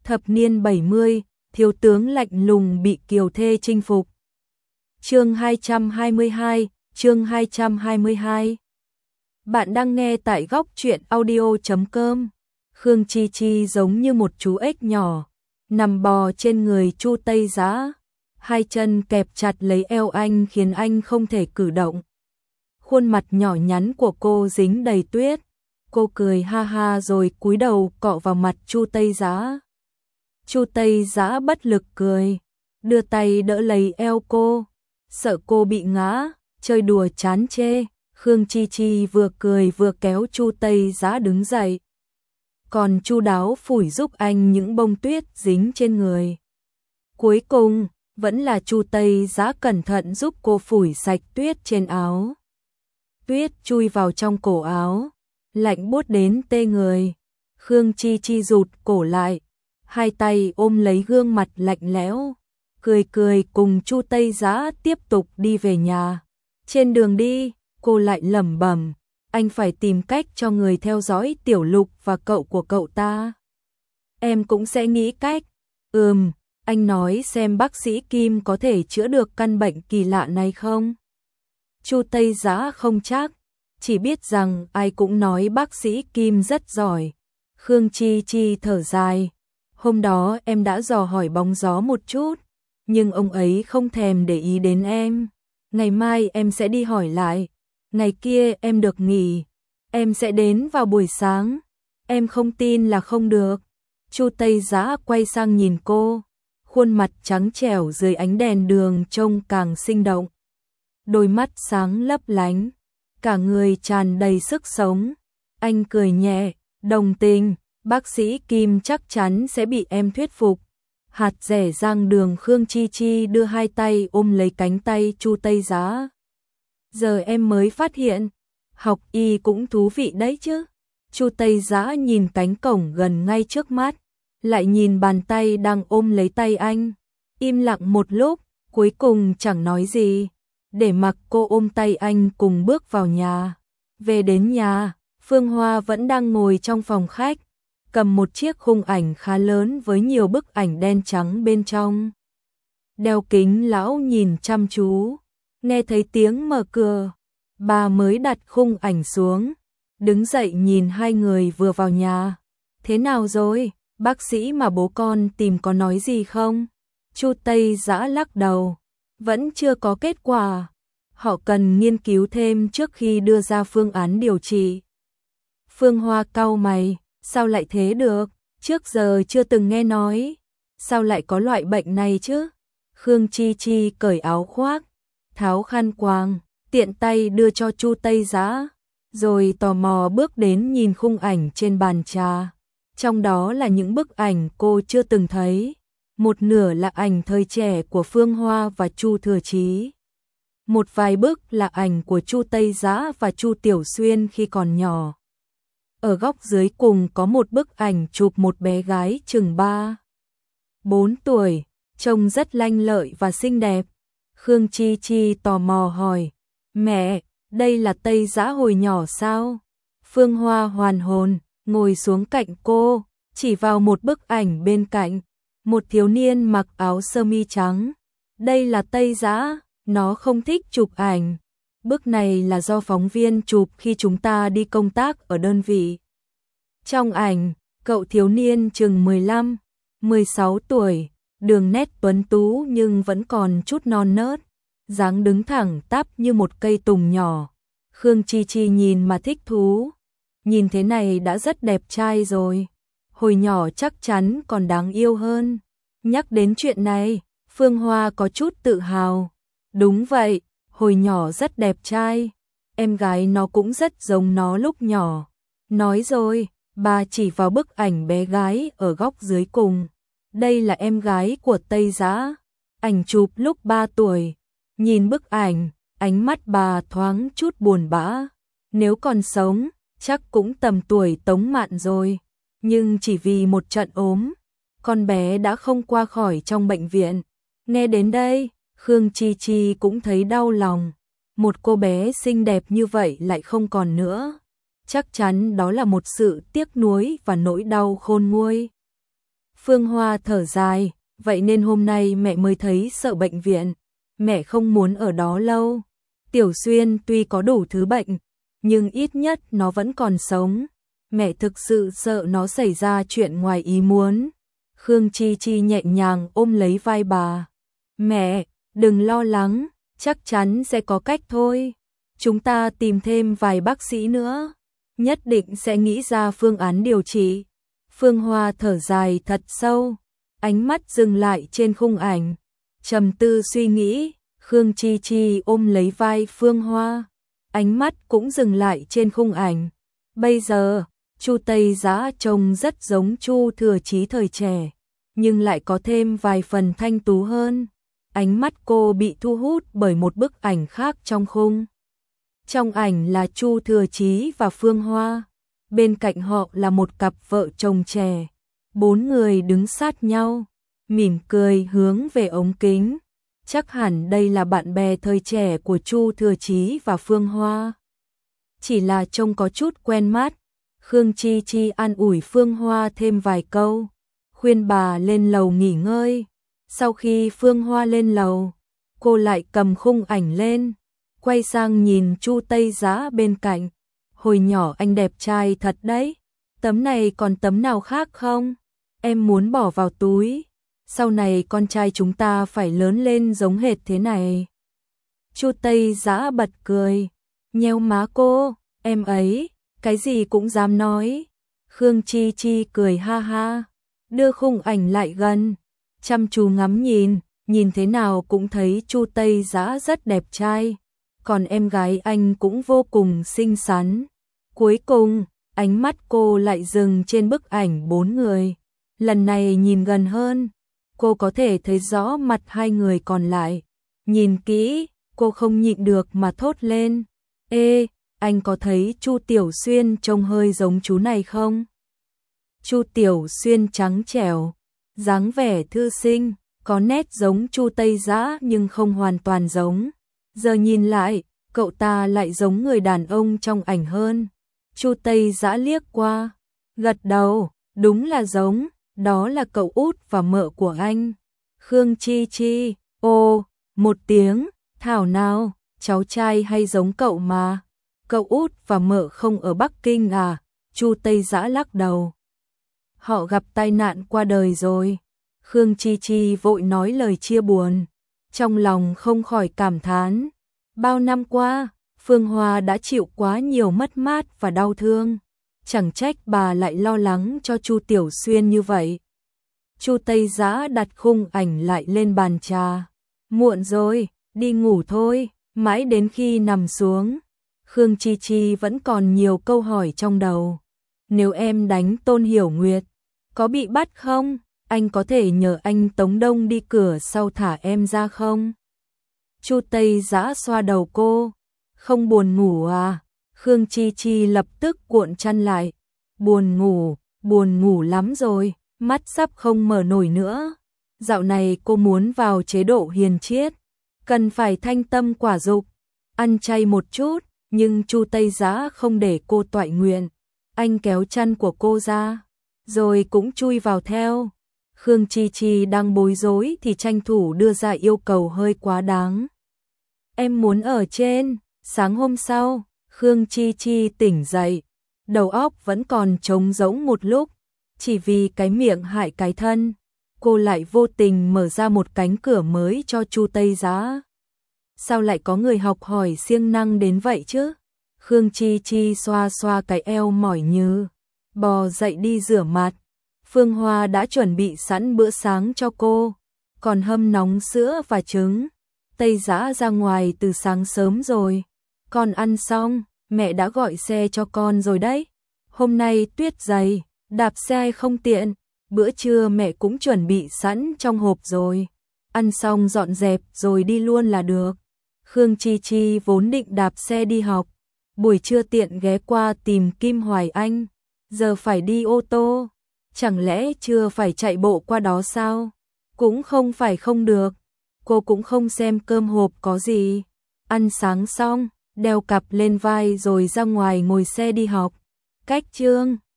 Thập niên 70, thiếu tướng lạnh lùng bị kiều thê chinh phục. Chương 222, chương 222. Bạn đang nghe tại góc truyện audio.com. Khương Chi Chi giống như một chú ếch nhỏ, nằm bò trên người Chu Tây Giá, hai chân kẹp chặt lấy eo anh khiến anh không thể cử động. Khuôn mặt nhỏ nhắn của cô dính đầy tuyết, cô cười ha ha rồi cúi đầu cọ vào mặt Chu Tây Giá. Chu Tây Giá bất lực cười, đưa tay đỡ lấy eo cô, sợ cô bị ngã, chơi đùa chán chê. Khương Chi Chi vừa cười vừa kéo Chu Tây Giá đứng dậy, còn chu đáo phủi giúp anh những bông tuyết dính trên người. Cuối cùng, vẫn là Chu Tây Giá cẩn thận giúp cô phủi sạch tuyết trên áo. Tuyết chui vào trong cổ áo, lạnh buốt đến tê người. Khương Chi Chi rụt cổ lại, hai tay ôm lấy gương mặt lạnh lẽo, cười cười cùng Chu Tây Giá tiếp tục đi về nhà. Trên đường đi, cô lại lẩm bẩm, anh phải tìm cách cho người theo dõi Tiểu Lục và cậu của cậu ta. Em cũng sẽ nghĩ cách. Anh nói xem bác sĩ Kim có thể chữa được căn bệnh kỳ lạ này không? Chu Tây Giá không chắc, chỉ biết rằng ai cũng nói bác sĩ Kim rất giỏi. Khương Chi Chi thở dài, hôm đó em đã dò hỏi bóng gió một chút, nhưng ông ấy không thèm để ý đến em. Ngày mai em sẽ đi hỏi lại, ngày kia em được nghỉ, em sẽ đến vào buổi sáng. Em không tin là không được. Chu Tây Giá quay sang nhìn cô, khuôn mặt trắng trẻo dưới ánh đèn đường trông càng sinh động. Đôi mắt sáng lấp lánh, cả người tràn đầy sức sống. Anh cười nhẹ, đồng tình, bác sĩ Kim chắc chắn sẽ bị em thuyết phục. Hạt rẻ rang đường. Khương Chi Chi đưa hai tay ôm lấy cánh tay Chu Tây Giá. Giờ em mới phát hiện, học y cũng thú vị đấy chứ. Chu Tây Giá nhìn cánh cổng gần ngay trước mắt, lại nhìn bàn tay đang ôm lấy tay anh. Im lặng một lúc, cuối cùng chẳng nói gì, để mặc cô ôm tay anh cùng bước vào nhà. Về đến nhà, Phương Hoa vẫn đang ngồi trong phòng khách, cầm một chiếc khung ảnh khá lớn với nhiều bức ảnh đen trắng bên trong. Đeo kính lão nhìn chăm chú, nghe thấy tiếng mở cửa, bà mới đặt khung ảnh xuống, đứng dậy nhìn hai người vừa vào nhà. Thế nào rồi, bác sĩ mà bố con tìm có nói gì không? Chu Tây Giá lắc đầu, vẫn chưa có kết quả, họ cần nghiên cứu thêm trước khi đưa ra phương án điều trị. Phương Hoa cau mày, sao lại thế được, trước giờ chưa từng nghe nói, sao lại có loại bệnh này chứ? Khương Chi Chi cởi áo khoác, tháo khăn quàng, tiện tay đưa cho Chu Tây Giá, rồi tò mò bước đến nhìn khung ảnh trên bàn trà. Trong đó là những bức ảnh cô chưa từng thấy, một nửa là ảnh thời trẻ của Phương Hoa và Chu Thừa Chí. Một vài bức là ảnh của Chu Tây Giá và Chu Tiểu Xuyên khi còn nhỏ. Ở góc dưới cùng có một bức ảnh chụp một bé gái chừng 3-4 tuổi, trông rất lanh lợi và xinh đẹp. Khương Chi Chi tò mò hỏi, mẹ, đây là Tây Giá hồi nhỏ sao? Phương Hoa hoàn hồn, ngồi xuống cạnh cô, chỉ vào một bức ảnh bên cạnh, một thiếu niên mặc áo sơ mi trắng. Đây là Tây Giá, nó không thích chụp ảnh. Bức này là do phóng viên chụp khi chúng ta đi công tác ở đơn vị. Trong ảnh, cậu thiếu niên chừng 15-16 tuổi, đường nét tuấn tú nhưng vẫn còn chút non nớt, dáng đứng thẳng tắp như một cây tùng nhỏ. Khương Chi Chi nhìn mà thích thú, nhìn thế này đã rất đẹp trai rồi, hồi nhỏ chắc chắn còn đáng yêu hơn. Nhắc đến chuyện này, Phương Hoa có chút tự hào. Đúng vậy, hồi nhỏ rất đẹp trai, em gái nó cũng rất giống nó lúc nhỏ. Nói rồi, bà chỉ vào bức ảnh bé gái ở góc dưới cùng. Đây là em gái của Tây Giá, ảnh chụp lúc 3 tuổi. Nhìn bức ảnh, ánh mắt bà thoáng chút buồn bã. Nếu còn sống, chắc cũng tầm tuổi Tống Mạn rồi. Nhưng chỉ vì một trận ốm, con bé đã không qua khỏi trong bệnh viện. Nghe đến đây, Khương Chi Chi cũng thấy đau lòng. Một cô bé xinh đẹp như vậy lại không còn nữa. Chắc chắn đó là một sự tiếc nuối và nỗi đau khôn nguôi. Phương Hoa thở dài, vậy nên hôm nay mẹ mới thấy sợ bệnh viện. Mẹ không muốn ở đó lâu. Tiểu Xuyên tuy có đủ thứ bệnh, nhưng ít nhất nó vẫn còn sống. Mẹ thực sự sợ nó xảy ra chuyện ngoài ý muốn. Khương Chi Chi nhẹ nhàng ôm lấy vai bà. Mẹ, đừng lo lắng, chắc chắn sẽ có cách thôi. Chúng ta tìm thêm vài bác sĩ nữa, nhất định sẽ nghĩ ra phương án điều trị. Phương Hoa thở dài thật sâu, ánh mắt dừng lại trên khung ảnh, trầm tư suy nghĩ. Khương Chi Chi ôm lấy vai Phương Hoa, ánh mắt cũng dừng lại trên khung ảnh. Bây giờ, Chu Tây Dã trông rất giống Chu Thừa Chí thời trẻ, nhưng lại có thêm vài phần thanh tú hơn. Ánh mắt cô bị thu hút bởi một bức ảnh khác trong khung. Trong ảnh là Chu Thừa Chí và Phương Hoa, bên cạnh họ là một cặp vợ chồng trẻ. 4 người đứng sát nhau, mỉm cười hướng về ống kính. Chắc hẳn đây là bạn bè thời trẻ của Chu Thừa Chí và Phương Hoa. Chỉ là trông có chút quen mắt. Khương Chi Chi an ủi Phương Hoa thêm vài câu, khuyên bà lên lầu nghỉ ngơi. Sau khi Phương Hoa lên lầu, cô lại cầm khung ảnh lên, quay sang nhìn Chu Tây Dã bên cạnh. Hồi nhỏ anh đẹp trai thật đấy, tấm này còn tấm nào khác không? Em muốn bỏ vào túi. Sau này con trai chúng ta phải lớn lên giống hệt thế này. Chu Tây Dã bật cười, nheo má cô, em ấy, cái gì cũng dám nói. Khương Chi Chi cười ha ha, đưa khung ảnh lại gần, chăm chú ngắm nhìn thế nào cũng thấy Chu Tây Dã rất đẹp trai, còn em gái anh cũng vô cùng xinh xắn. Cuối cùng, ánh mắt cô lại dừng trên bức ảnh 4 người. Lần này nhìn gần hơn, cô có thể thấy rõ mặt hai người còn lại. Nhìn kỹ, cô không nhịn được mà thốt lên. Ê, anh có thấy Chu Tiểu Xuyên trông hơi giống chú này không? Chu Tiểu Xuyên trắng trẻo, dáng vẻ thư sinh, có nét giống Chu Tây Dã nhưng không hoàn toàn giống. Giờ nhìn lại, cậu ta lại giống người đàn ông trong ảnh hơn. Chu Tây Dã liếc qua, gật đầu, đúng là giống, đó là cậu út và mợ của anh. Khương Chi Chi, ô, một tiếng, thảo nào, cháu trai hay giống cậu mà. Cậu út và mợ không ở Bắc Kinh à? Chu Tây Dã lắc đầu. Họ gặp tai nạn qua đời rồi. Khương Chi Chi vội nói lời chia buồn, trong lòng không khỏi cảm thán. Bao năm qua, Phương Hoa đã chịu quá nhiều mất mát và đau thương, chẳng trách bà lại lo lắng cho Chu Tiểu Xuyên như vậy. Chu Tây Dã đặt khung ảnh lại lên bàn trà. Muộn rồi, đi ngủ thôi. Mãi đến khi nằm xuống, Khương Chi Chi vẫn còn nhiều câu hỏi trong đầu. Nếu em đánh Tôn Hiểu Nguyệt, có bị bắt không? Anh có thể nhờ anh Tống Đông đi cửa sau thả em ra không? Chu Tây Dã xoa đầu cô. Không buồn ngủ à? Khương Chi Chi lập tức cuộn chăn lại. Buồn ngủ lắm rồi, mắt sắp không mở nổi nữa. Dạo này cô muốn vào chế độ hiền triết, cần phải thanh tâm quả dục, ăn chay một chút, nhưng Chu Tây Dã không để cô toại nguyện. Anh kéo chăn của cô ra, rồi cũng chui vào theo. Khương Chi Chi đang bối rối thì tranh thủ đưa ra yêu cầu hơi quá đáng. Em muốn ở trên. Sáng hôm sau, Khương Chi Chi tỉnh dậy, đầu óc vẫn còn trống rỗng một lúc, chỉ vì cái miệng hại cái thân, cô lại vô tình mở ra một cánh cửa mới cho Chu Tây Dã. Sao lại có người học hỏi siêng năng đến vậy chứ? Khương Chi Chi xoa xoa cái eo mỏi nhừ, bò dậy đi rửa mặt. Phương Hoa đã chuẩn bị sẵn bữa sáng cho cô, còn hâm nóng sữa và trứng. Tây Dã ra ngoài từ sáng sớm rồi. Con ăn xong, mẹ đã gọi xe cho con rồi đấy. Hôm nay tuyết dày, đạp xe không tiện, bữa trưa mẹ cũng chuẩn bị sẵn trong hộp rồi. Ăn xong dọn dẹp rồi đi luôn là được. Khương Chi Chi vốn định đạp xe đi học, buổi trưa tiện ghé qua tìm Kim Hoài Anh, giờ phải đi ô tô, chẳng lẽ chưa phải chạy bộ qua đó sao? Cũng không phải không được, cô cũng không xem cơm hộp có gì. Ăn sáng xong, đeo cặp lên vai rồi ra ngoài ngồi xe đi học. Cách Chương